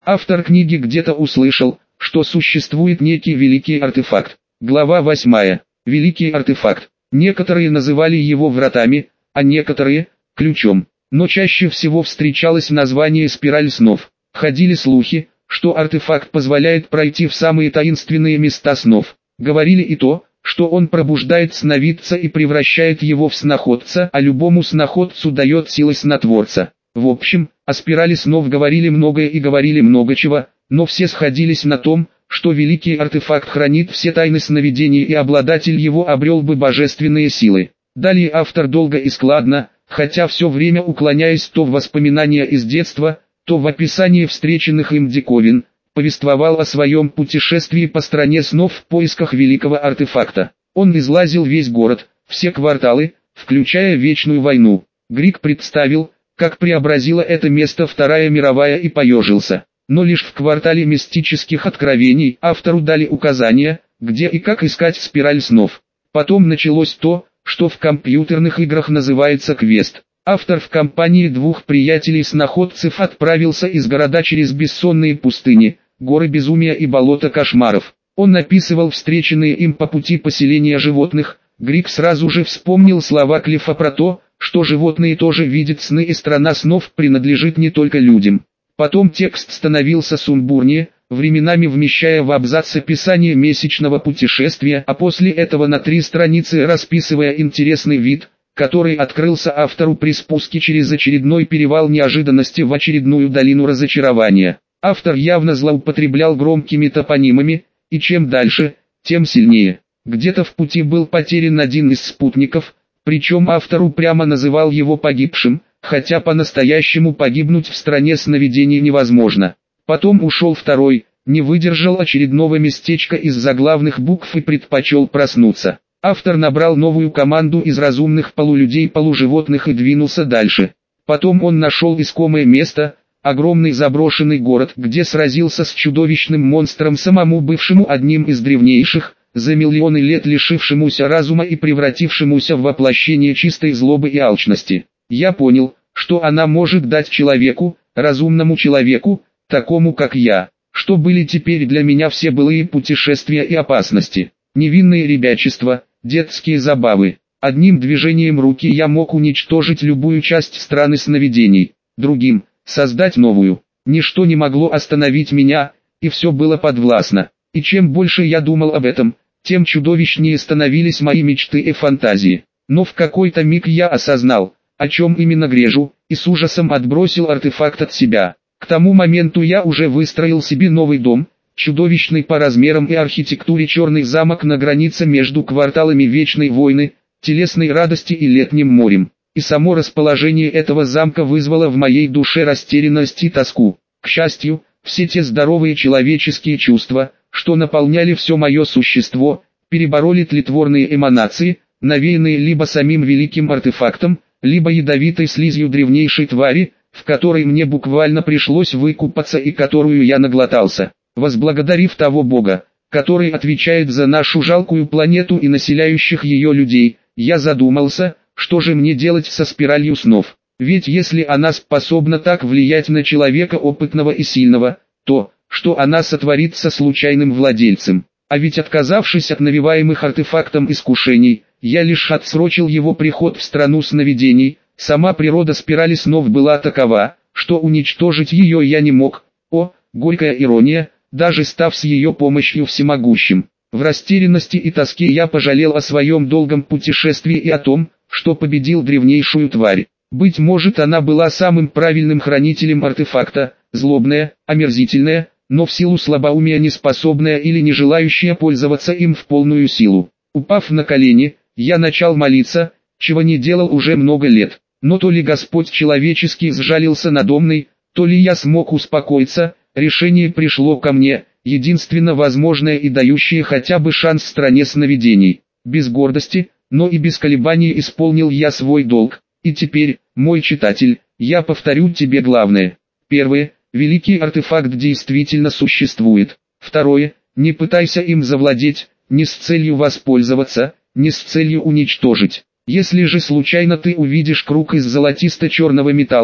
Автор книги где-то услышал, что существует некий великий артефакт. Глава 8. Великий артефакт. Некоторые называли его вратами, а некоторые – ключом. Но чаще всего встречалось название «спираль снов». Ходили слухи, что артефакт позволяет пройти в самые таинственные места снов. Говорили и то, что он пробуждает сновидца и превращает его в сноходца, а любому сноходцу дает силы снотворца. В общем, о спирали снов говорили многое и говорили много чего, но все сходились на том, что великий артефакт хранит все тайны сновидений и обладатель его обрел бы божественные силы. Далее автор долго и складно, хотя все время уклоняясь то в воспоминания из детства, то в описании встреченных им диковин, повествовал о своем путешествии по стране снов в поисках великого артефакта. Он излазил весь город, все кварталы, включая Вечную войну. Грик представил, как преобразила это место Вторая мировая и поежился. Но лишь в квартале мистических откровений автору дали указания, где и как искать спираль снов. Потом началось то, что в компьютерных играх называется квест. Автор в компании двух приятелей-сноходцев отправился из города через бессонные пустыни, горы безумия и болота кошмаров. Он описывал встреченные им по пути поселения животных. Грик сразу же вспомнил слова Клиффа про то, что животные тоже видят сны и страна снов принадлежит не только людям. Потом текст становился сумбурнее, временами вмещая в абзац описание месячного путешествия, а после этого на 3 страницы расписывая интересный вид, который открылся автору при спуске через очередной перевал неожиданности в очередную долину разочарования. Автор явно злоупотреблял громкими топонимами, и чем дальше, тем сильнее. Где-то в пути был потерян один из спутников, причем автор упрямо называл его погибшим, хотя по-настоящему погибнуть в стране сновидений невозможно. Потом ушел второй, не выдержал очередного местечка из заглавных букв и предпочел проснуться. Автор набрал новую команду из разумных полулюдей-полуживотных и двинулся дальше. Потом он нашел искомое место, огромный заброшенный город, где сразился с чудовищным монстром, самому бывшему одним из древнейших, за миллионы лет лишившемуся разума и превратившемуся в воплощение чистой злобы и алчности. Я понял, что она может дать человеку, разумному человеку, такому как я, что были теперь для меня все былые путешествия и опасности. Невинное ребячество, детские забавы. Одним движением руки я мог уничтожить любую часть страны сновидений, другим – создать новую. Ничто не могло остановить меня, и все было подвластно. И чем больше я думал об этом, тем чудовищнее становились мои мечты и фантазии. Но в какой-то миг я осознал, о чем именно грежу, и с ужасом отбросил артефакт от себя. К тому моменту я уже выстроил себе новый дом, чудовищный по размерам и архитектуре черный замок на границе между кварталами Вечной войны, телесной радости и Летним морем. И само расположение этого замка вызвало в моей душе растерянность и тоску. К счастью, все те здоровые человеческие чувства, что наполняли все мое существо, перебороли тлетворные эманации, навеянные либо самим великим артефактом, либо ядовитой слизью древнейшей твари, в которой мне буквально пришлось выкупаться и которую я наглотался. Возблагодарив того Бога, который отвечает за нашу жалкую планету и населяющих ее людей, я задумался, что же мне делать со спиралью снов. Ведь если она способна так влиять на человека опытного и сильного, то, что она сотворит со случайным владельцем. А ведь отказавшись от навеваемых артефактом искушений, я лишь отсрочил его приход в страну сновидений. Сама природа спирали снов была такова, что уничтожить ее я не мог. О, горькая ирония, даже став с ее помощью всемогущим. В растерянности и тоске я пожалел о своем долгом путешествии и о том, что победил древнейшую тварь. Быть может, она была самым правильным хранителем артефакта, злобная, омерзительная, но в силу слабоумия неспособная или не желающая пользоваться им в полную силу. Упав на колени, я начал молиться, чего не делал уже много лет. Но то ли Господь человеческий сжалился надо мной, то ли я смог успокоиться, решение пришло ко мне, единственно возможное и дающее хотя бы шанс стране сновидений. Без гордости, но и без колебаний исполнил я свой долг. И теперь, мой читатель, я повторю тебе главное. Первое, великий артефакт действительно существует. Второе, не пытайся им завладеть, не с целью воспользоваться, не с целью уничтожить. Если же случайно ты увидишь круг из золотисто-черного металла,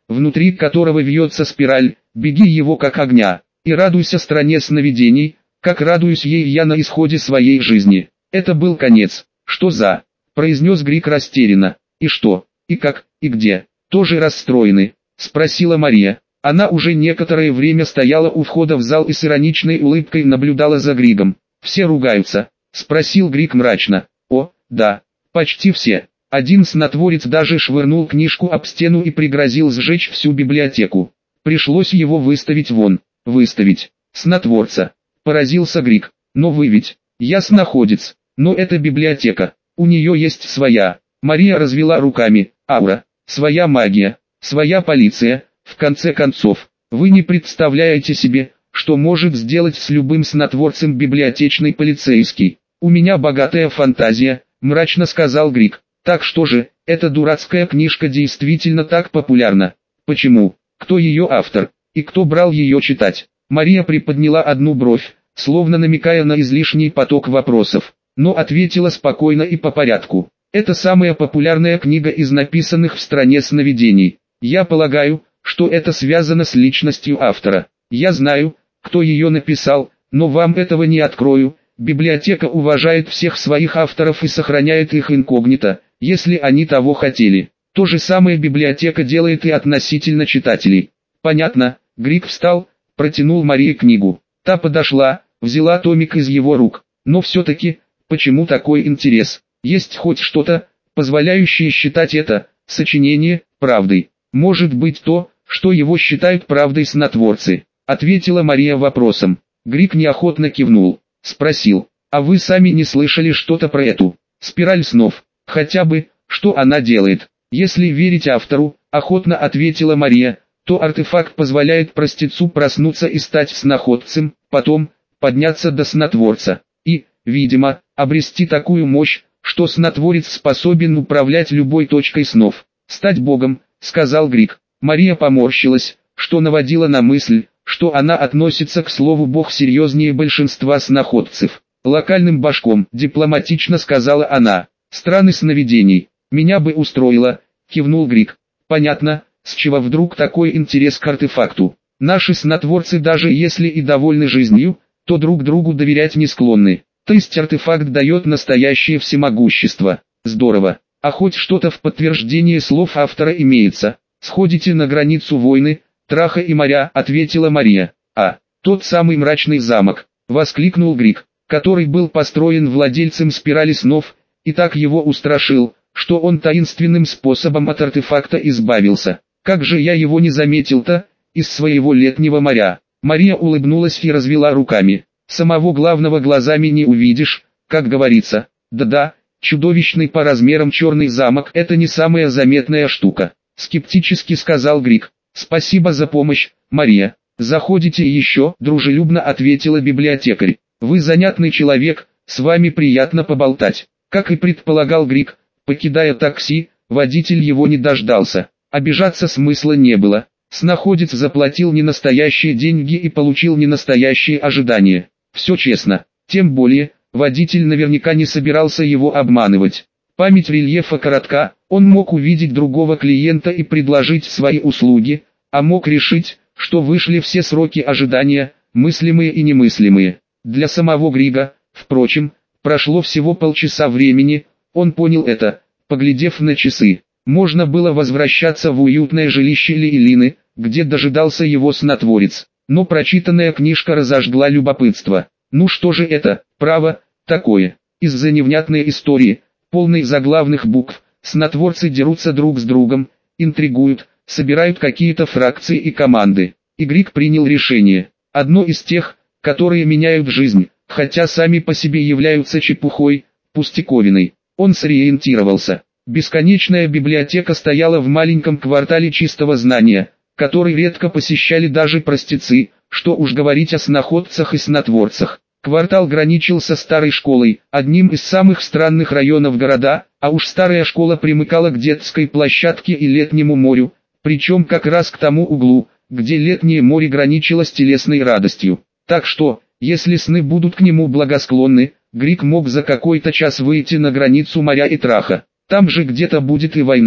внутри которого вьется спираль, беги его как огня, и радуйся стране сновидений, как радуюсь ей я на исходе своей жизни. Это был конец. Что за? Произнес Грик растерянно. И что, и как, и где? Тоже расстроены? Спросила Мария. Она уже некоторое время стояла у входа в зал и с ироничной улыбкой наблюдала за Григом. «Все ругаются?» — спросил Григ мрачно. «О, да, почти все. Один снотворец даже швырнул книжку об стену и пригрозил сжечь всю библиотеку. Пришлось его выставить вон». «Выставить? Снотворца?» — поразился Григ. «Но вы ведь...» «Я сноходец. Но это библиотека. У нее есть своя...» Мария развела руками. «Аура. Своя магия. Своя полиция. В конце концов, вы не представляете себе, что может сделать с любым снотворцем библиотечный полицейский. У меня богатая фантазия», — мрачно сказал Григ. «Так что же, эта дурацкая книжка действительно так популярна? Почему? Кто ее автор? И кто брал ее читать?» Мария приподняла одну бровь, словно намекая на излишний поток вопросов, но ответила спокойно и по порядку. «Это самая популярная книга из написанных в стране сновидений. Я полагаю, что это связано с личностью автора. Я знаю, кто ее написал, но вам этого не открою. Библиотека уважает всех своих авторов и сохраняет их инкогнито, если они того хотели. То же самое библиотека делает и относительно читателей». «Понятно». Григ встал, протянул Марии книгу. Та подошла, взяла томик из его рук. «Но все-таки, почему такой интерес? Есть хоть что-то, позволяющее считать это сочинение правдой?» «Может быть то, что его считают правдой снотворцы», — ответила Мария вопросом. Григ неохотно кивнул, спросил: «А вы сами не слышали что-то про эту спираль снов? Хотя бы, что она делает?» «Если верить автору», — охотно ответила Мария, «то артефакт позволяет простецу проснуться и стать сноходцем, потом подняться до снотворца и, видимо, обрести такую мощь, что снотворец способен управлять любой точкой снов. Стать богом», — сказал Григ. Мария поморщилась, что наводило на мысль, что она относится к слову «бог» серьезнее большинства сноходцев. «Локальным башком», — дипломатично сказала она. «Страны сновидений. Меня бы устроило», — кивнул Григ. «Понятно, с чего вдруг такой интерес к артефакту. Наши снотворцы даже если и довольны жизнью, то друг другу доверять не склонны. То есть артефакт дает настоящее всемогущество. Здорово. А хоть что-то в подтверждение слов автора имеется?» «Сходите на границу войны, Траха и моря», — ответила Мария. «А, тот самый мрачный замок», — воскликнул Григ, который был построен владельцем спирали снов, и так его устрашил, что он таинственным способом от артефакта избавился. «Как же я его не заметил-то, из своего летнего моря?» Мария улыбнулась и развела руками. «Самого главного глазами не увидишь, как говорится. Да-да, чудовищный по размерам черный замок — это не самая заметная штука», — скептически сказал Григ. «Спасибо за помощь, Мария. Заходите еще», — дружелюбно ответила библиотекарь. «Вы занятный человек, с вами приятно поболтать». Как и предполагал Григ, покидая такси, водитель его не дождался. Обижаться смысла не было. Сноходец заплатил ненастоящие деньги и получил ненастоящие ожидания. Все честно. Тем более, водитель наверняка не собирался его обманывать. Память рельефа коротка, он мог увидеть другого клиента и предложить свои услуги, а мог решить, что вышли все сроки ожидания, мыслимые и немыслимые. Для самого Грига, впрочем, прошло всего полчаса времени, он понял это, поглядев на часы. Можно было возвращаться в уютное жилище Лейлины, где дожидался его снотворец, но прочитанная книжка разожгла любопытство. Ну что же это, право, такое? Из-за невнятной истории, полной заглавных букв, снотворцы дерутся друг с другом, интригуют, собирают какие-то фракции и команды. И Григ принял решение. Одно из тех, которые меняют жизнь, хотя сами по себе являются чепухой, пустяковиной. Он сориентировался. Бесконечная библиотека стояла в маленьком квартале чистого знания, который редко посещали даже простецы, что уж говорить о сноходцах и снотворцах. Квартал граничил со старой школой, одним из самых странных районов города, а уж старая школа примыкала к детской площадке и летнему морю, причем как раз к тому углу, где летнее море граничило с телесной радостью. Так что, если сны будут к нему благосклонны, Григ мог за какой-то час выйти на границу моря и Траха. Там же где-то будет и война.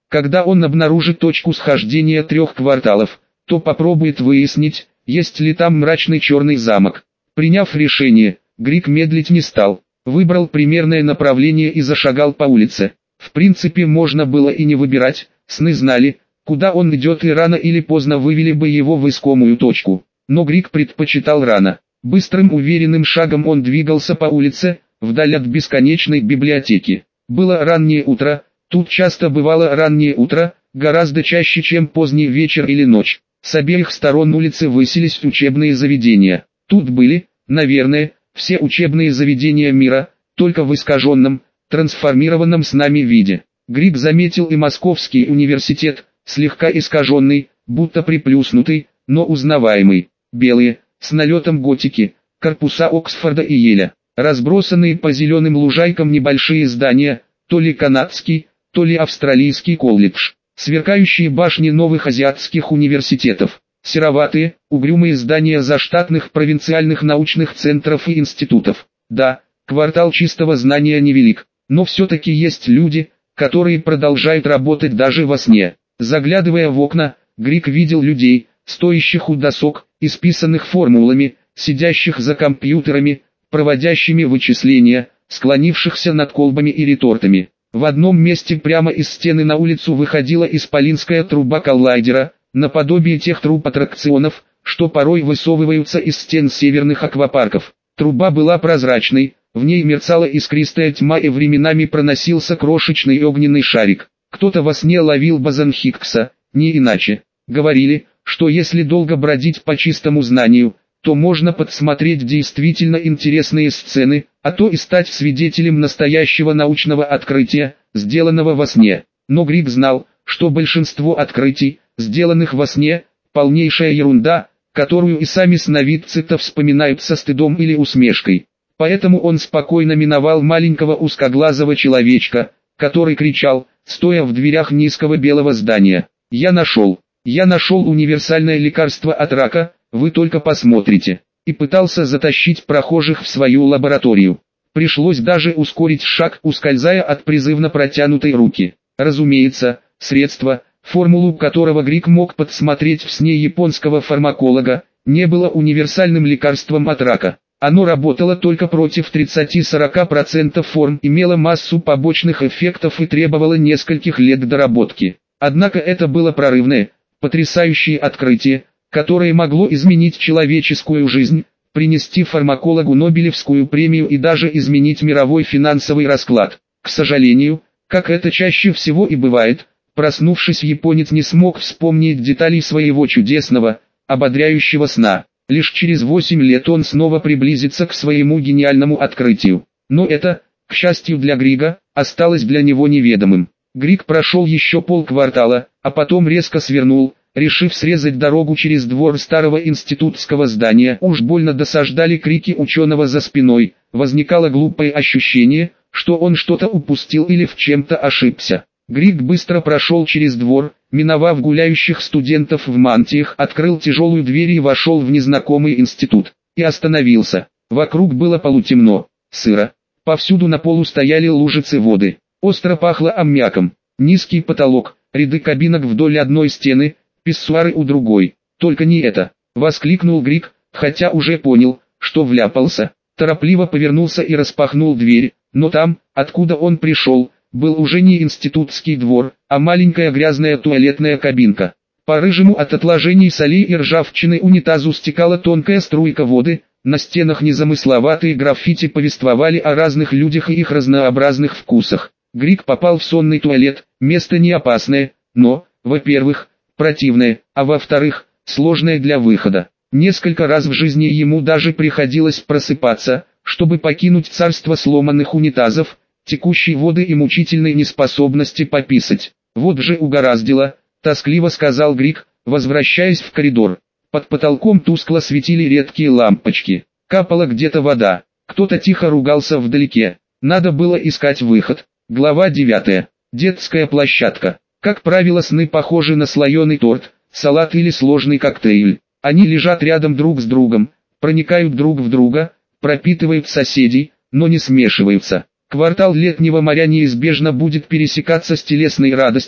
Когда он обнаружит точку схождения 3 кварталов, то попробует выяснить, есть ли там мрачный черный замок. Приняв решение, Грик медлить не стал, выбрал примерное направление и зашагал по улице. В принципе можно было и не выбирать, сны знали, куда он идет, и рано или поздно вывели бы его в искомую точку. Но Грик предпочитал рано. Быстрым уверенным шагом он двигался по улице, вдаль от бесконечной библиотеки. Было раннее утро, тут часто бывало раннее утро, гораздо чаще, чем поздний вечер или ночь. С обеих сторон улицы высились учебные заведения. Тут были, наверное, все учебные заведения мира, только в искаженном, трансформированном снами виде. Грик заметил и Московский университет, слегка искаженный, будто приплюснутый, но узнаваемый. Белые, с налетом готики, корпуса Оксфорда и Йеля. Разбросанные по зеленым лужайкам небольшие здания, то ли канадский, то ли австралийский колледж. Сверкающие башни новых азиатских университетов. Сероватые, угрюмые здания заштатных провинциальных научных центров и институтов. Да, квартал чистого знания невелик, но все-таки есть люди, которые продолжают работать даже во сне. Заглядывая в окна, Грик видел людей, стоящих у досок, исписанных формулами, сидящих за компьютерами, проводящими вычисления, склонившихся над колбами и ретортами. В одном месте прямо из стены на улицу выходила исполинская труба коллайдера, наподобие тех труб аттракционов, что порой высовываются из стен северных аквапарков. Труба была прозрачной, в ней мерцала искристая тьма и временами проносился крошечный огненный шарик. Кто-то во сне ловил бозон Хиггса, не иначе. Говорили, что если долго бродить по чистому знанию, то можно подсмотреть действительно интересные сцены, а то и стать свидетелем настоящего научного открытия, сделанного во сне. Но Грик знал, что большинство открытий, сделанных во сне, полнейшая ерунда, которую и сами сновидцы-то вспоминают со стыдом или усмешкой. Поэтому он спокойно миновал маленького узкоглазого человечка, который кричал, стоя в дверях низкого белого здания: «Я нашел универсальное лекарство от рака, вы только посмотрите», и пытался затащить прохожих в свою лабораторию. Пришлось даже ускорить шаг, ускользая от призывно протянутой руки. Разумеется, средство, формулу которого Грик мог подсмотреть в сне японского фармаколога, не было универсальным лекарством от рака. Оно работало только против 30-40% форм, имело массу побочных эффектов и требовало нескольких лет доработки. Однако это было прорывное, потрясающее открытие, которое могло изменить человеческую жизнь, принести фармакологу Нобелевскую премию и даже изменить мировой финансовый расклад. К сожалению, как это чаще всего и бывает, проснувшись, японец не смог вспомнить деталей своего чудесного, ободряющего сна. Лишь через 8 лет он снова приблизится к своему гениальному открытию. Но это, к счастью для Грига, осталось для него неведомым. Григ прошел еще полквартала, а потом резко свернул, решив срезать дорогу через двор старого институтского здания. Уж больно досаждали крики ученого за спиной, возникало глупое ощущение, что он что-то упустил или в чем-то ошибся. Григ быстро прошел через двор, миновав гуляющих студентов в мантиях, открыл тяжелую дверь и вошел в незнакомый институт. И остановился. Вокруг было полутемно, сыро. Повсюду на полу стояли лужицы воды. Остро пахло аммиаком. Низкий потолок, ряды кабинок вдоль одной стены, писсуары у другой. Только не это, воскликнул Григ, хотя уже понял, что вляпался. Торопливо повернулся и распахнул дверь, но там, откуда он пришел, был уже не институтский двор, а маленькая грязная туалетная кабинка. По рыжему от отложений солей и ржавчины унитазу стекала тонкая струйка воды, на стенах незамысловатые граффити повествовали о разных людях и их разнообразных вкусах. Григ попал в сонный туалет, место не опасное, но, во-первых, противное, а во-вторых, сложное для выхода. Несколько раз в жизни ему даже приходилось просыпаться, чтобы покинуть царство сломанных унитазов, текущей воды и мучительной неспособности пописать. «Вот же угораздило», — тоскливо сказал Григ, возвращаясь в коридор. Под потолком тускло светили редкие лампочки. Капала где-то вода. Кто-то тихо ругался вдалеке. Надо было искать выход. Глава 9. Детская площадка. Как правило, сны похожи на слоеный торт, салат или сложный коктейль. Они лежат рядом друг с другом, проникают друг в друга, пропитывают соседей, но не смешиваются. Квартал Летнего моря неизбежно будет пересекаться с телесной радостью,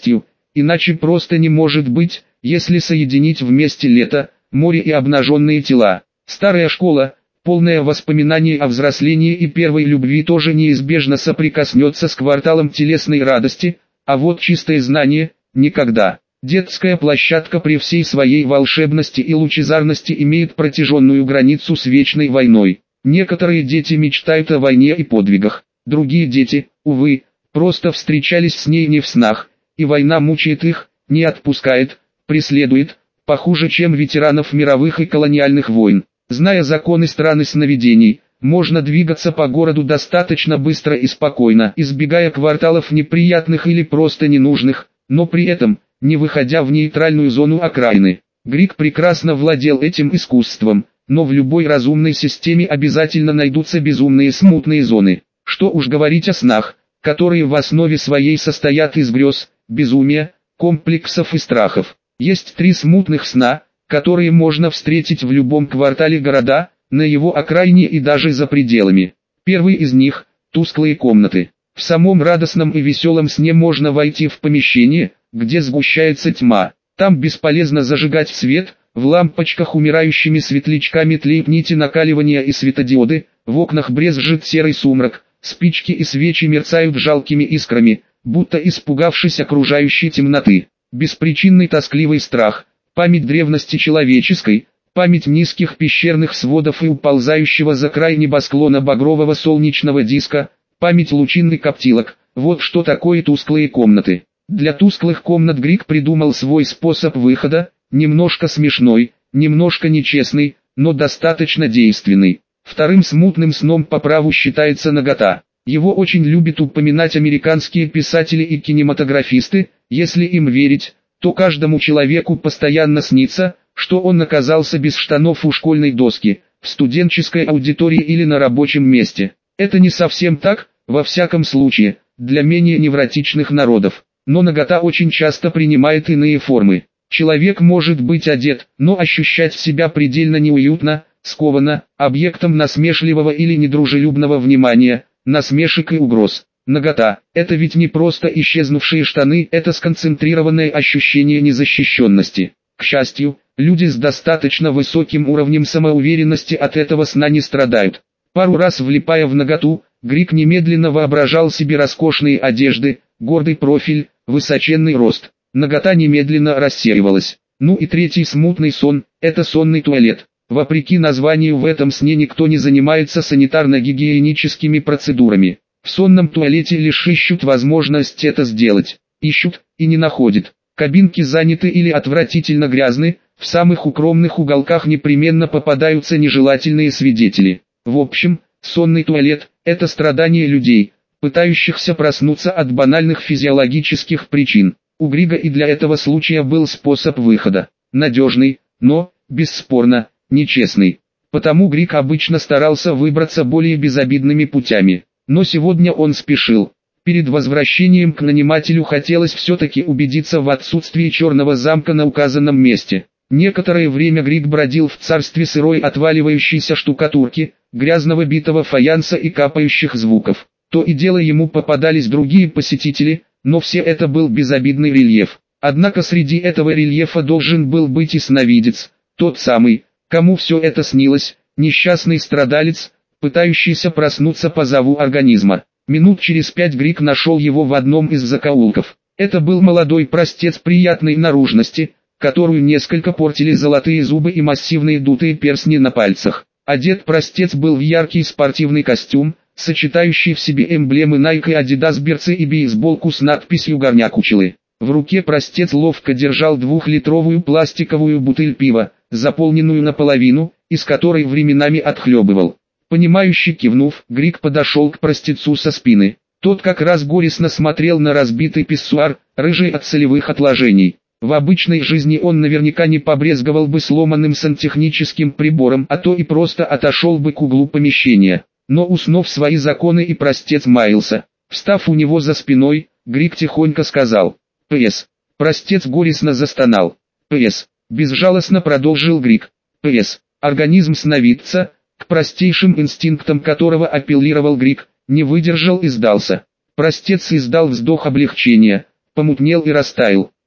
иначе просто не может быть, если соединить вместе лето, море и обнаженные тела. Старая школа, полная воспоминаний о взрослении и первой любви, тоже неизбежно соприкоснется с кварталом телесной радости, а вот чистое знание – никогда. Детская площадка при всей своей волшебности и лучезарности имеет протяженную границу с вечной войной. Некоторые дети мечтают о войне и подвигах, другие дети, увы, просто встречались с ней не в снах, и война мучает их, не отпускает, преследует, похуже, чем ветеранов мировых и колониальных войн. Зная законы страны сновидений, можно двигаться по городу достаточно быстро и спокойно, избегая кварталов неприятных или просто ненужных, но при этом, не выходя в нейтральную зону окраины. Грик прекрасно владел этим искусством, но в любой разумной системе обязательно найдутся безумные смутные зоны. Что уж говорить о снах, которые в основе своей состоят из грез, безумия, комплексов и страхов. Есть 3 смутных сна, которые можно встретить в любом квартале города, на его окраине и даже за пределами. Первый из них – тусклые комнаты. В самом радостном и веселом сне можно войти в помещение, где сгущается тьма. Там бесполезно зажигать свет, в лампочках умирающими светлячками тлеют нити накаливания и светодиоды, в окнах брезжит серый сумрак, спички и свечи мерцают жалкими искрами, будто испугавшись окружающей темноты. Беспричинный тоскливый страх, память древности человеческой, память низких пещерных сводов и уползающего за край небосклона багрового солнечного диска, память лучинных коптилок – вот что такое тусклые комнаты. Для тусклых комнат Грик придумал свой способ выхода, немножко смешной, немножко нечестный, но достаточно действенный. Вторым смутным сном по праву считается нагота. Его очень любят упоминать американские писатели и кинематографисты. Если им верить, то каждому человеку постоянно снится, что он оказался без штанов у школьной доски, в студенческой аудитории или на рабочем месте. Это не совсем так, во всяком случае, для менее невротичных народов. Но нагота очень часто принимает иные формы. Человек может быть одет, но ощущать себя предельно неуютно, скованно, объектом насмешливого или недружелюбного внимания, насмешек и угроз. Нагота – это ведь не просто исчезнувшие штаны, это сконцентрированное ощущение незащищенности. К счастью, люди с достаточно высоким уровнем самоуверенности от этого сна не страдают. Пару раз влипая в наготу, Грик немедленно воображал себе роскошные одежды, гордый профиль, высоченный рост. Нагота немедленно рассеивалась. Ну и третий смутный сон – это сонный туалет. Вопреки названию, в этом сне никто не занимается санитарно-гигиеническими процедурами. В сонном туалете лишь ищут возможность это сделать. Ищут и не находят. Кабинки заняты или отвратительно грязны, в самых укромных уголках непременно попадаются нежелательные свидетели. В общем, сонный туалет – это страдание людей, пытающихся проснуться от банальных физиологических причин. У Грига и для этого случая был способ выхода. Надежный, но, бесспорно, нечестный. Потому Григ обычно старался выбраться более безобидными путями. Но сегодня он спешил. Перед возвращением к нанимателю хотелось все-таки убедиться в отсутствии черного замка на указанном месте. Некоторое время Григ бродил в царстве сырой отваливающейся штукатурки, грязного битого фаянса и капающих звуков. То и дело ему попадались другие посетители, но все это был безобидный рельеф. Однако среди этого рельефа должен был быть и сновидец, тот самый, кому все это снилось, несчастный страдалец, пытающийся проснуться по зову организма. Минут через 5 Грик нашел его в одном из закоулков. Это был молодой простец приятной наружности, которую несколько портили золотые зубы и массивные дутые перстни на пальцах. Одет простец был в яркий спортивный костюм, сочетающий в себе эмблемы Nike и Adidas, берцы и бейсболку с надписью «Горняк училы». В руке простец ловко держал 2-литровую пластиковую бутыль пива, заполненную наполовину, из которой временами отхлебывал. Понимающе кивнув, Грик подошел к простецу со спины. Тот как раз горестно смотрел на разбитый писсуар, рыжий от солевых отложений. В обычной жизни он наверняка не побрезговал бы сломанным сантехническим прибором, а то и просто отошел бы к углу помещения. Но уснув свои законы, и простец маялся. Встав у него за спиной, Грик тихонько сказал: «П.С.» Простец горестно застонал. «П.С.» безжалостно продолжил Грик. «П.С.» организм сновидца, к простейшим инстинктам которого апеллировал Грик, не выдержал и сдался. Простец издал вздох облегчения, помутнел и растаял.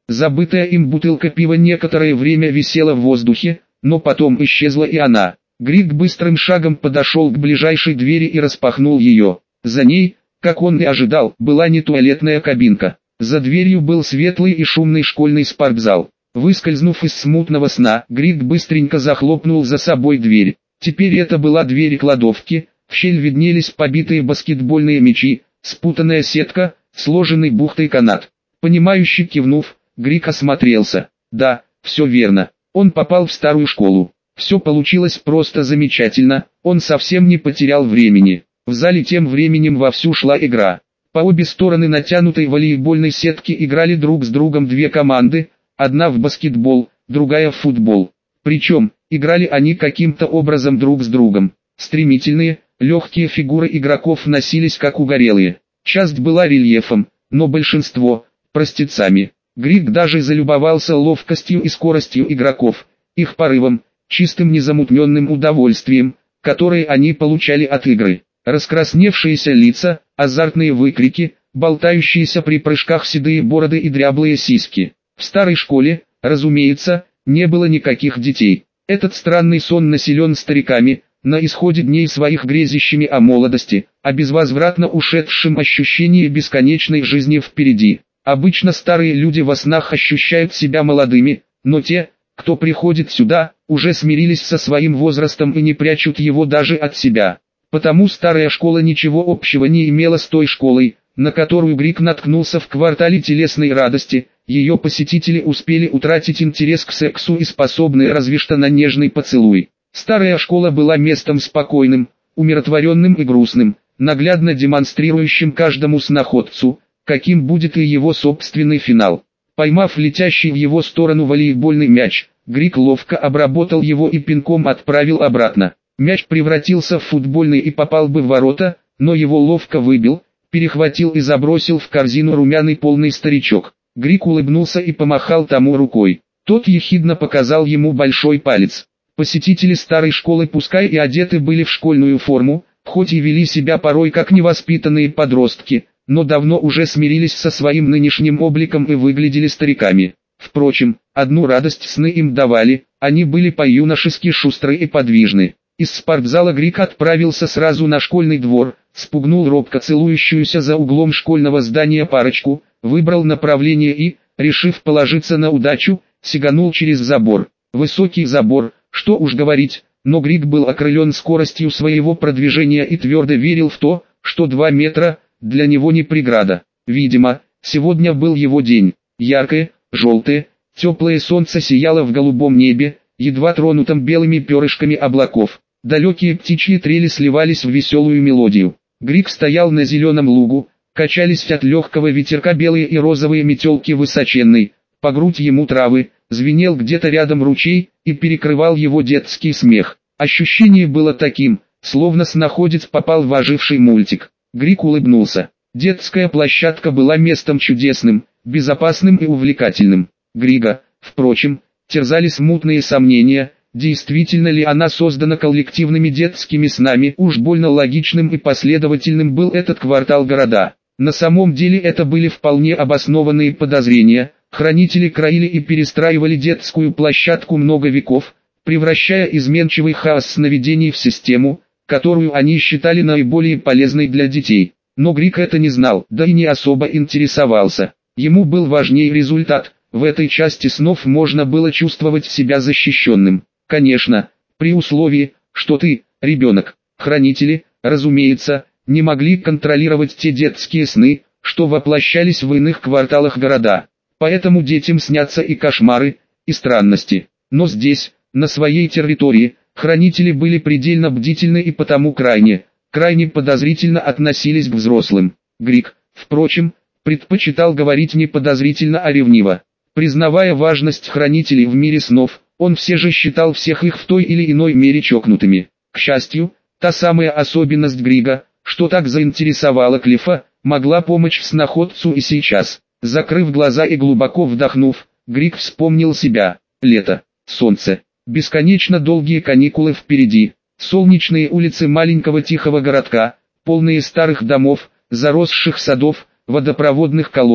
Забытая им бутылка пива некоторое время висела в воздухе, но потом исчезла и она. Григ быстрым шагом подошел к ближайшей двери и распахнул ее. За ней, как он и ожидал, была не туалетная кабинка. За дверью был светлый и шумный школьный спортзал. Выскользнув из смутного сна, Григ быстренько захлопнул за собой дверь. Теперь это была дверь кладовки, в щель виднелись побитые баскетбольные мячи, спутанная сетка, сложенный бухтой канат. Понимающе кивнув, Григ осмотрелся. Да, все верно. Он попал в старую школу. Все получилось просто замечательно, он совсем не потерял времени. В зале тем временем вовсю шла игра. По обе стороны натянутой волейбольной сетки играли друг с другом две команды, одна в баскетбол, другая в футбол. Причем, играли они каким-то образом друг с другом. Стремительные, легкие фигуры игроков носились как угорелые. Часть была рельефом, но большинство – простецами. Григ даже залюбовался ловкостью и скоростью игроков, их порывом, чистым незамутненным удовольствием, которое они получали от игры. Раскрасневшиеся лица, азартные выкрики, болтающиеся при прыжках седые бороды и дряблые сиськи. В старой школе, разумеется, не было никаких детей. Этот странный сон населен стариками, на исходе дней своих грезящими о молодости, о безвозвратно ушедшем ощущении бесконечной жизни впереди. Обычно старые люди во снах ощущают себя молодыми, но те, кто приходит сюда, уже смирились со своим возрастом и не прячут его даже от себя. Потому старая школа ничего общего не имела с той школой, на которую Григ наткнулся в квартале телесной радости. Ее посетители успели утратить интерес к сексу и способны разве что на нежный поцелуй. Старая школа была местом спокойным, умиротворенным и грустным, наглядно демонстрирующим каждому сноходцу, каким будет и его собственный финал. Поймав летящий в его сторону волейбольный мяч, Григ ловко обработал его и пинком отправил обратно. Мяч превратился в футбольный и попал бы в ворота, но его ловко выбил, перехватил и забросил в корзину румяный полный старичок. Григ улыбнулся и помахал тому рукой. Тот ехидно показал ему большой палец. Посетители старой школы пускай и одеты были в школьную форму, хоть и вели себя порой как невоспитанные подростки, но давно уже смирились со своим нынешним обликом и выглядели стариками. Впрочем, одну радость сны им давали, они были по-юношески шустры и подвижны. Из спортзала Григ отправился сразу на школьный двор, спугнул робко целующуюся за углом школьного здания парочку, выбрал направление и, решив положиться на удачу, сиганул через забор. Высокий забор, что уж говорить, но Григ был окрылен скоростью своего продвижения и твердо верил в то, что 2 метра – для него не преграда. Видимо, сегодня был его день. Яркое, желтое, теплое солнце сияло в голубом небе, едва тронутом белыми перышками облаков. Далекие птичьи трели сливались в веселую мелодию. Григ стоял на зеленом лугу, качались от легкого ветерка белые и розовые метелки высоченной, по грудь ему травы, звенел где-то рядом ручей и перекрывал его детский смех. Ощущение было таким, словно сноходец попал в оживший мультик. Григ улыбнулся. Детская площадка была местом чудесным, безопасным и увлекательным. Грига, впрочем, терзали смутные сомнения, действительно ли она создана коллективными детскими снами. Уж больно логичным и последовательным был этот квартал города. На самом деле это были вполне обоснованные подозрения. Хранители краили и перестраивали детскую площадку много веков, превращая изменчивый хаос сновидений в систему, которую они считали наиболее полезной для детей. Но Григ это не знал, да и не особо интересовался. Ему был важнее результат. В этой части снов можно было чувствовать себя защищенным. Конечно, при условии, что ты, ребенок. Хранители, разумеется, не могли контролировать те детские сны, что воплощались в иных кварталах города. Поэтому детям снятся и кошмары, и странности. Но здесь, на своей территории, хранители были предельно бдительны и потому крайне подозрительно относились к взрослым. Григ, впрочем, предпочитал говорить не подозрительно, а ревниво. Признавая важность хранителей в мире снов, он все же считал всех их в той или иной мере чокнутыми. К счастью, та самая особенность Грига, что так заинтересовала Клиффа, могла помочь сноходцу и сейчас. Закрыв глаза и глубоко вдохнув, Григ вспомнил себя. Лето, солнце, бесконечно долгие каникулы впереди, солнечные улицы маленького тихого городка, полные старых домов, заросших садов, водопроводных колонок,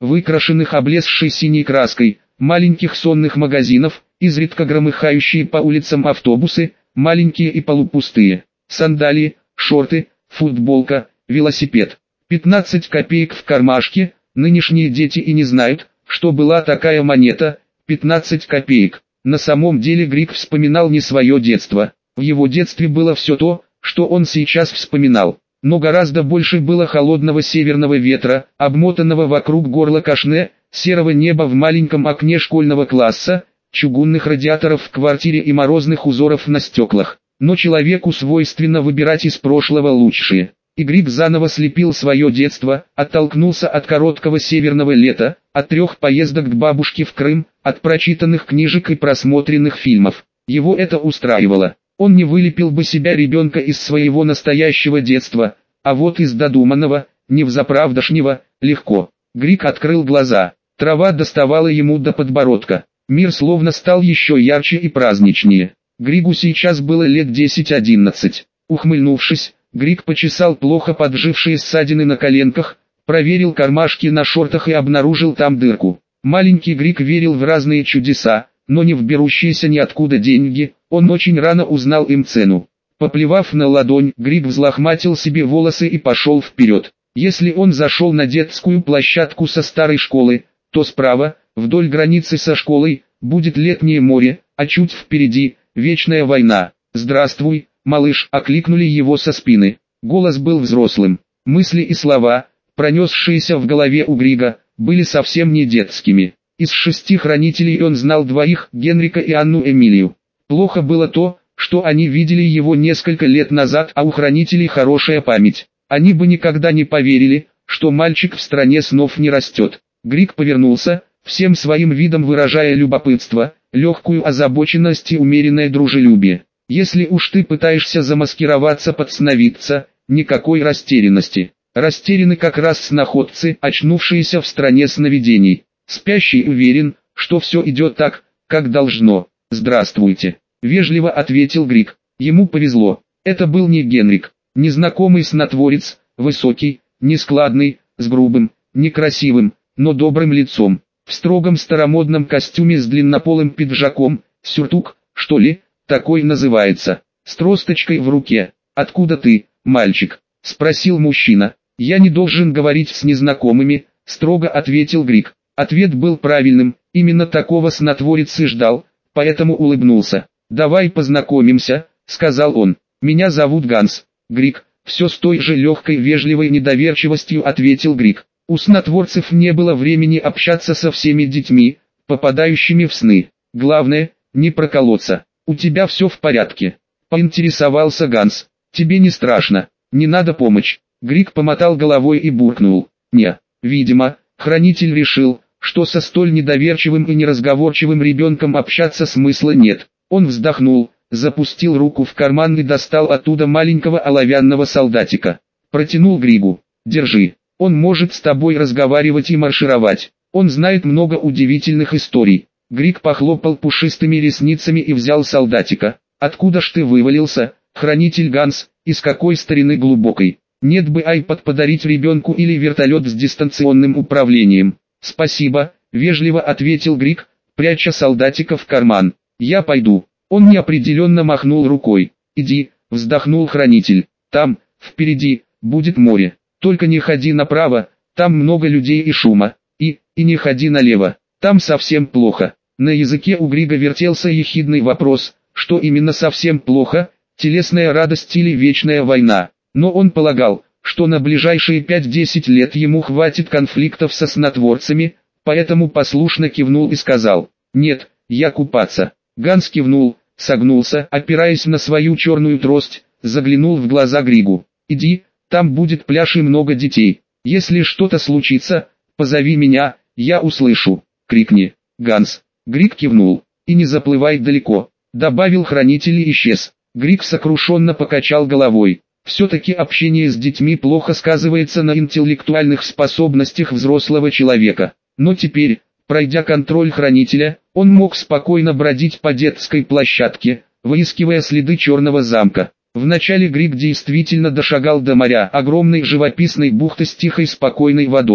выкрашенных облезшей синей краской, маленьких сонных магазинов, изредка громыхающие по улицам автобусы, маленькие и полупустые, сандалии, шорты, футболка, велосипед. 15 копеек в кармашке, нынешние дети и не знают, что была такая монета, 15 копеек. На самом деле Григ вспоминал не свое детство. В его детстве было все то, что он сейчас вспоминал. Но гораздо больше было холодного северного ветра, обмотанного вокруг горла кашне, серого неба в маленьком окне школьного класса, чугунных радиаторов в квартире и морозных узоров на стеклах. Но человеку свойственно выбирать из прошлого лучшее. И Григ заново слепил свое детство, оттолкнулся от короткого северного лета, от 3 поездок к бабушке в Крым, от прочитанных книжек и просмотренных фильмов. Его это устраивало. Он не вылепил бы себя ребенка из своего настоящего детства, а вот из додуманного, невзаправдошнего, легко. Григ открыл глаза. Трава доставала ему до подбородка. Мир словно стал еще ярче и праздничнее. Григу сейчас было лет 10-11. Ухмыльнувшись, Григ почесал плохо поджившие ссадины на коленках, проверил кармашки на шортах и обнаружил там дырку. Маленький Григ верил в разные чудеса, но не в берущиеся ниоткуда деньги, он очень рано узнал им цену. Поплевав на ладонь, Григ взлохматил себе волосы и пошел вперед. Если он зашел на детскую площадку со старой школы, то справа, вдоль границы со школой, будет летнее море, а чуть впереди – вечная война. «Здравствуй, малыш!» – окликнули его со спины. Голос был взрослым. Мысли и слова, пронесшиеся в голове у Грига, были совсем не детскими. Из 6 хранителей он знал 2: Генрика и Анну Эмилию. Плохо было то, что они видели его несколько лет назад, а у хранителей хорошая память. Они бы никогда не поверили, что мальчик в стране снов не растет. Григ повернулся, всем своим видом выражая любопытство, легкую озабоченность и умеренное дружелюбие. Если уж ты пытаешься замаскироваться под сновидца, никакой растерянности. Растеряны как раз сноходцы, очнувшиеся в стране сновидений. Спящий уверен, что все идет так, как должно. «Здравствуйте», — вежливо ответил Григ. Ему повезло. Это был не Генрик. Незнакомый снотворец, высокий, нескладный, с грубым, некрасивым, но добрым лицом. В строгом старомодном костюме с длиннополым пиджаком, сюртук, что ли, такой называется, с тросточкой в руке. «Откуда ты, мальчик?» — спросил мужчина. «Я не должен говорить с незнакомыми», — строго ответил Григ. Ответ был правильным, именно такого снотворец и ждал, поэтому улыбнулся. «Давай познакомимся», — сказал он. «Меня зовут Ганс». «Григ», — все с той же легкой вежливой недоверчивостью ответил Григ. У снотворцев не было времени общаться со всеми детьми, попадающими в сны. Главное, не проколоться. «У тебя все в порядке?» — поинтересовался Ганс. «Тебе не страшно? Не надо помочь?» Григ помотал головой и буркнул. «Не». Видимо, хранитель решил, что со столь недоверчивым и неразговорчивым ребенком общаться смысла нет. Он вздохнул, запустил руку в карман и достал оттуда маленького оловянного солдатика. Протянул Григу. «Держи. Он может с тобой разговаривать и маршировать. Он знает много удивительных историй». Григ похлопал пушистыми ресницами и взял солдатика. «Откуда ж ты вывалился, хранитель Ганс, из какой старины глубокой? Нет бы айпад подарить ребенку или вертолет с дистанционным управлением». «Спасибо», — вежливо ответил Григ, пряча солдатика в карман. «Я пойду». Он неопределенно махнул рукой. «Иди», — вздохнул хранитель. «Там, впереди, будет море. Только не ходи направо, там много людей и шума. И не ходи налево, там совсем плохо». На языке у Грига вертелся ехидный вопрос, что именно совсем плохо, телесная радость или вечная война. Но он полагал, что на ближайшие 5-10 лет ему хватит конфликтов со снотворцами, поэтому послушно кивнул и сказал: «Нет, я купаться». Ганс кивнул, согнулся, опираясь на свою черную трость, заглянул в глаза Григу. «Иди, там будет пляж и много детей. Если что-то случится, позови меня, я услышу. Крикни, Ганс». Григ кивнул. «И не заплывай далеко», — добавил хранитель и исчез. Григ сокрушенно покачал головой. Все-таки общение с детьми плохо сказывается на интеллектуальных способностях взрослого человека. Но теперь, пройдя контроль хранителя, он мог спокойно бродить по детской площадке, выискивая следы черного замка. Вначале Григ действительно дошагал до моря, огромной живописной бухты с тихой спокойной водой.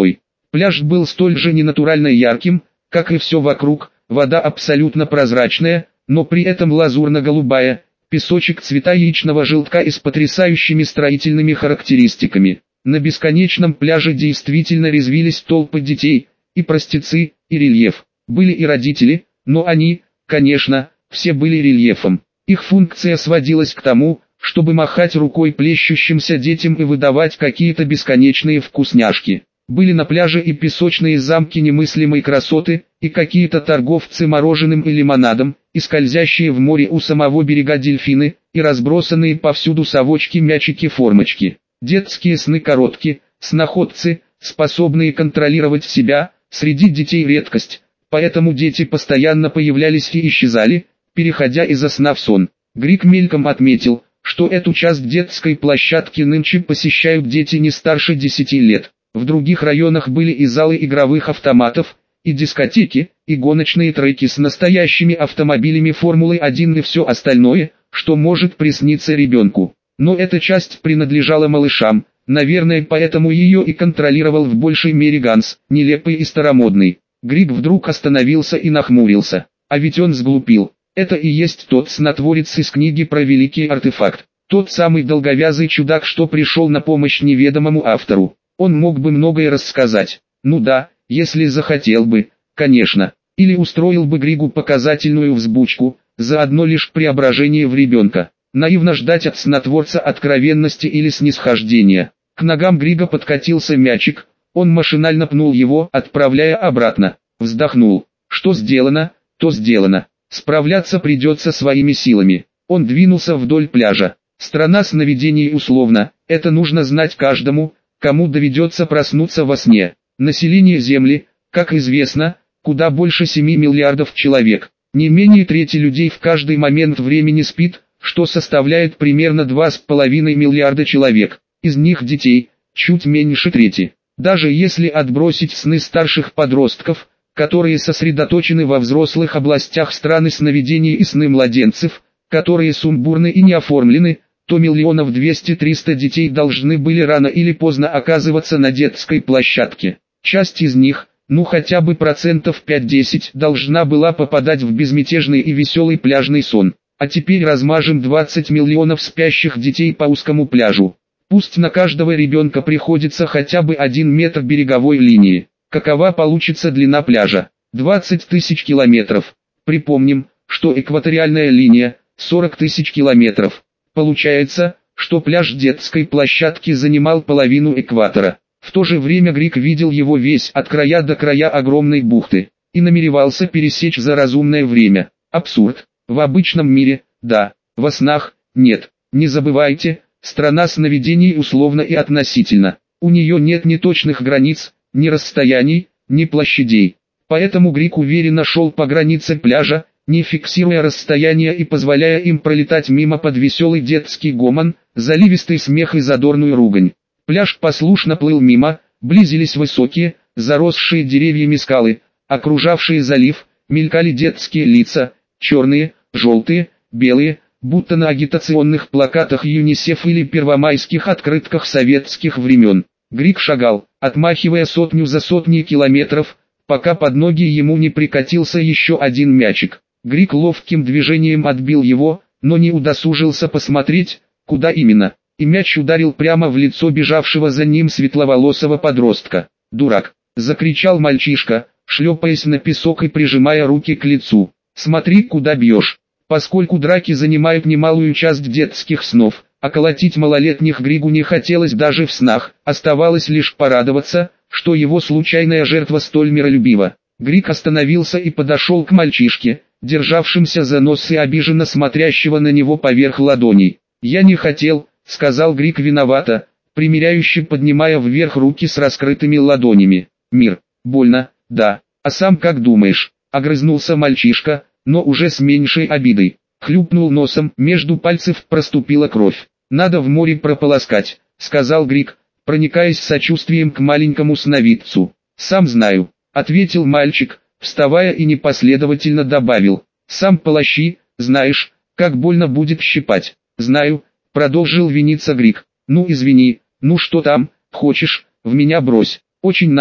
Пляж был столь же ненатурально ярким, как и все вокруг, вода абсолютно прозрачная, но при этом лазурно-голубая, песочек цвета яичного желтка и с потрясающими строительными характеристиками. На бесконечном пляже действительно резвились толпы детей, и простецы, и рельеф. Были и родители, но они, конечно, все были рельефом. Их функция сводилась к тому, чтобы махать рукой плещущимся детям и выдавать какие-то бесконечные вкусняшки. Были на пляже и песочные замки немыслимой красоты, и какие-то торговцы мороженым и лимонадом, и скользящие в море у самого берега дельфины, и разбросанные повсюду совочки, мячики, формочки. Детские сны короткие, сноходцы, способные контролировать себя, среди детей редкость, поэтому дети постоянно появлялись и исчезали, переходя из сна в сон. Грик мельком отметил, что эту часть детской площадки нынче посещают дети не старше 10 лет. В других районах были и залы игровых автоматов, и дискотеки, и гоночные треки с настоящими автомобилями Формулы-1 и все остальное, что может присниться ребенку. Но эта часть принадлежала малышам, наверное, поэтому ее и контролировал в большей мере Ганс, нелепый и старомодный. Грик вдруг остановился и нахмурился. А ведь он сглупил. Это и есть тот снотворец из книги про великий артефакт. Тот самый долговязый чудак, что пришел на помощь неведомому автору. Он мог бы многое рассказать. Ну да, если захотел бы, конечно. Или устроил бы Григу показательную взбучку, заодно лишь преображение в ребенка. Наивно ждать от снотворца откровенности или снисхождения. К ногам Грига подкатился мячик, он машинально пнул его, отправляя обратно. Вздохнул. Что сделано, то сделано. Справляться придется своими силами. Он двинулся вдоль пляжа. Страна сновидений условно, это нужно знать каждому, кому доведется проснуться во сне. Население Земли, как известно, куда больше 7 миллиардов человек. Не менее трети людей в каждый момент времени спит, что составляет примерно 2,5 миллиарда человек. Из них детей, чуть меньше трети. Даже если отбросить сны старших подростков, которые сосредоточены во взрослых областях страны сновидений и сны младенцев, которые сумбурны и не оформлены, то 1,200,000-300 детей должны были рано или поздно оказываться на детской площадке. Часть из них, ну хотя бы процентов 5-10, должна была попадать в безмятежный и веселый пляжный сон. А теперь размажем 20 миллионов спящих детей по узкому пляжу. Пусть на каждого ребенка приходится хотя бы 1 метр береговой линии. Какова получится длина пляжа? 20 тысяч километров. Припомним, что экваториальная линия – 40 тысяч километров. Получается, что пляж детской площадки занимал половину экватора. В то же время Грик видел его весь от края до края огромной бухты, и намеревался пересечь за разумное время. Абсурд. В обычном мире – да, во снах – нет. Не забывайте, страна сновидений условно и относительно. У нее нет ни точных границ, ни расстояний, ни площадей. Поэтому Грик уверенно шел по границе пляжа, не фиксируя расстояние и позволяя им пролетать мимо под веселый детский гомон, заливистый смех и задорную ругань. Пляж послушно плыл мимо, близились высокие, заросшие деревьями скалы, окружавшие залив, мелькали детские лица, черные, желтые, белые, будто на агитационных плакатах ЮНИСЕФ или первомайских открытках советских времен. Грик шагал, отмахивая сотню за сотней километров, пока под ноги ему не прикатился еще один мячик. Грик ловким движением отбил его, но не удосужился посмотреть, куда именно, и мяч ударил прямо в лицо бежавшего за ним светловолосого подростка. «Дурак!» — закричал мальчишка, шлепаясь на песок и прижимая руки к лицу. «Смотри, куда бьешь!» Поскольку драки занимают немалую часть детских снов, а колотить малолетних Григу не хотелось даже в снах, оставалось лишь порадоваться, что его случайная жертва столь миролюбива. Григ остановился и подошел к мальчишке, державшимся за нос и обиженно смотрящего на него поверх ладоней. «Я не хотел», — сказал Григ виновато, примиряюще поднимая вверх руки с раскрытыми ладонями. «Мир, больно, да, а сам как думаешь?» — огрызнулся мальчишка, но уже с меньшей обидой. Хлюпнул носом, между пальцев проступила кровь. «Надо в море прополоскать», — сказал Григ, проникаясь сочувствием к маленькому сновидцу. «Сам знаю», — ответил мальчик, вставая и непоследовательно добавил. «Сам полощи, знаешь, как больно будет щипать». «Знаю», — продолжил виниться Григ. «Ну извини, ну что там, хочешь, в меня брось». «Очень надо»,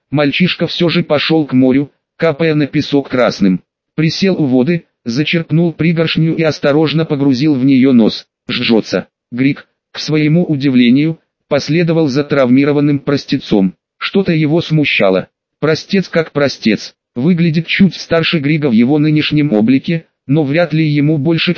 мальчишка все же пошел к морю, капая на песок красным. Присел у воды, зачерпнул пригоршню и осторожно погрузил в нее нос. Жжется. Грик, к своему удивлению, последовал за травмированным простецом. Что-то его смущало. Простец как простец. Выглядит чуть старше Грига в его нынешнем облике, но вряд ли ему больше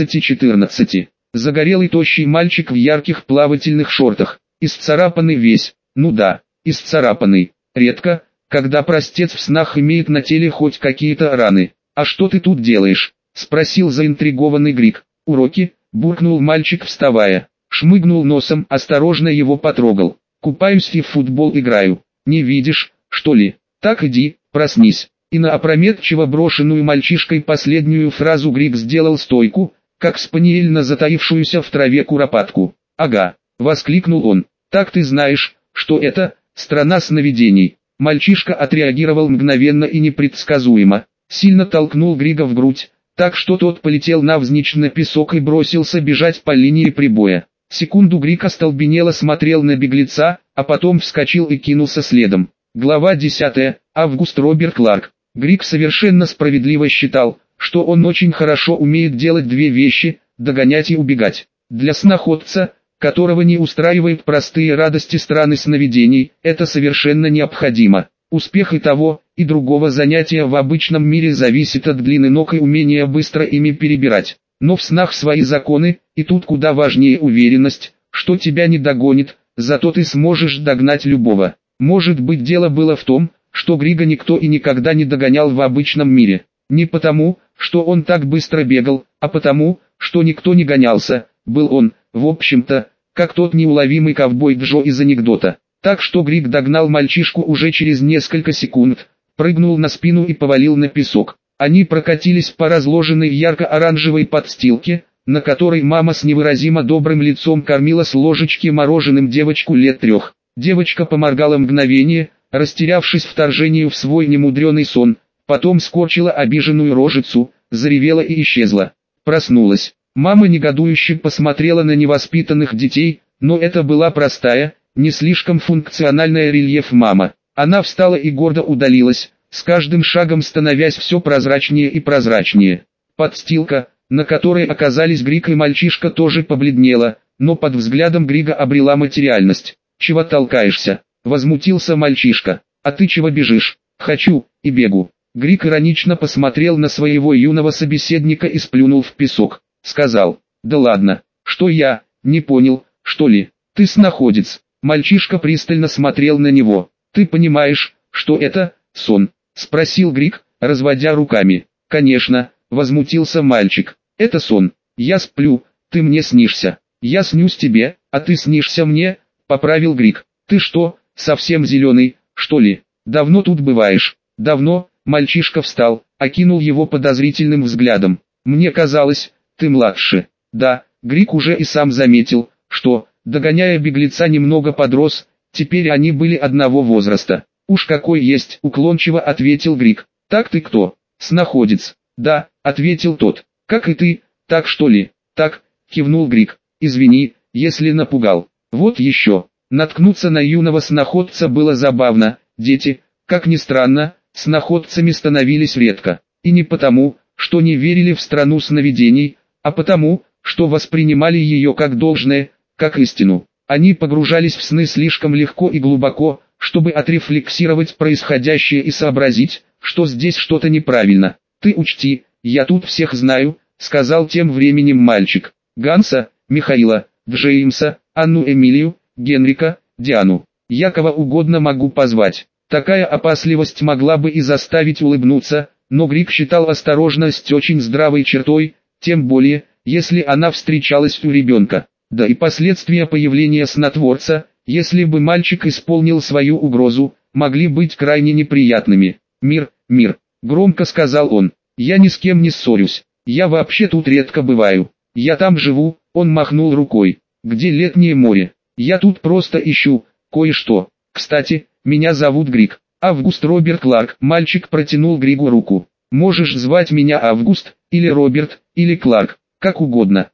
13-14. Загорелый тощий мальчик в ярких плавательных шортах. Исцарапанный весь. Ну да, исцарапанный. Редко, когда простец в снах имеет на теле хоть какие-то раны. «А что ты тут делаешь?» — спросил заинтригованный Грик. «Уроки?» — буркнул мальчик, вставая. Шмыгнул носом, осторожно его потрогал. «Купаюсь и в футбол играю. Не видишь, что ли? Так иди, проснись». И на опрометчиво брошенную мальчишкой последнюю фразу Грик сделал стойку, как спаниель на затаившуюся в траве куропатку. «Ага», — воскликнул он. «Так ты знаешь, что это страна сновидений». Мальчишка отреагировал мгновенно и непредсказуемо. Сильно толкнул Грига в грудь, так что тот полетел навзничь на песок и бросился бежать по линии прибоя. Секунду Григ остолбенело смотрел на беглеца, а потом вскочил и кинулся следом. Глава 10. Август Роберт Кларк. Григ совершенно справедливо считал, что он очень хорошо умеет делать две вещи – догонять и убегать. Для сноходца, которого не устраивает простые радости страны сновидений, это совершенно необходимо. Успех и того, и другого занятия в обычном мире зависит от длины ног и умения быстро ими перебирать. Но в снах свои законы, и тут куда важнее уверенность, что тебя не догонит, зато ты сможешь догнать любого. Может быть, дело было в том, что Грига никто и никогда не догонял в обычном мире. Не потому, что он так быстро бегал, а потому, что никто не гонялся. Был он, в общем-то, как тот неуловимый ковбой Джо из анекдота. Так что Григ догнал мальчишку уже через несколько секунд, прыгнул на спину и повалил на песок. Они прокатились по разложенной ярко-оранжевой подстилке, на которой мама с невыразимо добрым лицом кормила с ложечки мороженым девочку лет 3. Девочка поморгала мгновение, растерявшись вторжению в свой немудреный сон, потом скорчила обиженную рожицу, заревела и исчезла. Проснулась. Мама негодующе посмотрела на невоспитанных детей, но это была простая, не слишком функциональная рельеф-мама. Она встала и гордо удалилась, с каждым шагом становясь все прозрачнее и прозрачнее. Подстилка, на которой оказались Григ и мальчишка, тоже побледнела, но под взглядом Грига обрела материальность. «Чего толкаешься?» — возмутился мальчишка. «А ты чего бежишь?» «Хочу, и бегу». Григ иронично посмотрел на своего юного собеседника и сплюнул в песок. Сказал: «Да ладно, что я, не понял, что ли? Ты сноходец». Мальчишка пристально смотрел на него. «Ты понимаешь, что это сон?» — спросил Григ, разводя руками. «Конечно», — возмутился мальчик. «Это сон. Я сплю, ты мне снишься. Я снюсь тебе, а ты снишься мне», — поправил Григ. «Ты что, совсем зеленый, что ли? Давно тут бываешь?» «Давно», — мальчишка встал, окинул его подозрительным взглядом. «Мне казалось, ты младше». Да, Григ уже и сам заметил, что, догоняя беглеца, немного подрос, теперь они были одного возраста. «Уж какой есть», — уклончиво ответил Григ. «Так ты кто?» «Сноходец». «Да», — ответил тот. «Как и ты, так что ли?» «Так», — кивнул Григ. «Извини, если напугал». Вот еще. Наткнуться на юного сноходца было забавно. Дети, как ни странно, сноходцами становились редко. И не потому, что не верили в страну сновидений, а потому, что воспринимали ее как должное, как истину. Они погружались в сны слишком легко и глубоко, чтобы отрефлексировать происходящее и сообразить, что здесь что-то неправильно. «Ты учти, я тут всех знаю», — сказал тем временем мальчик. «Ганса, Михаила, Джеймса, Анну Эмилию, Генрика, Диану. Я кого угодно могу позвать». Такая опасливость могла бы и заставить улыбнуться, но Григ считал осторожность очень здравой чертой, тем более, если она встречалась у ребенка. Да и последствия появления снотворца, если бы мальчик исполнил свою угрозу, могли быть крайне неприятными. «Мир, мир», — громко сказал он, — «я ни с кем не ссорюсь, я вообще тут редко бываю, я там живу», — он махнул рукой. «Где летнее море? Я тут просто ищу кое-что. Кстати, меня зовут Григ, Август Роберт Кларк». Мальчик протянул Григу руку. «Можешь звать меня Август, или Роберт, или Кларк, как угодно».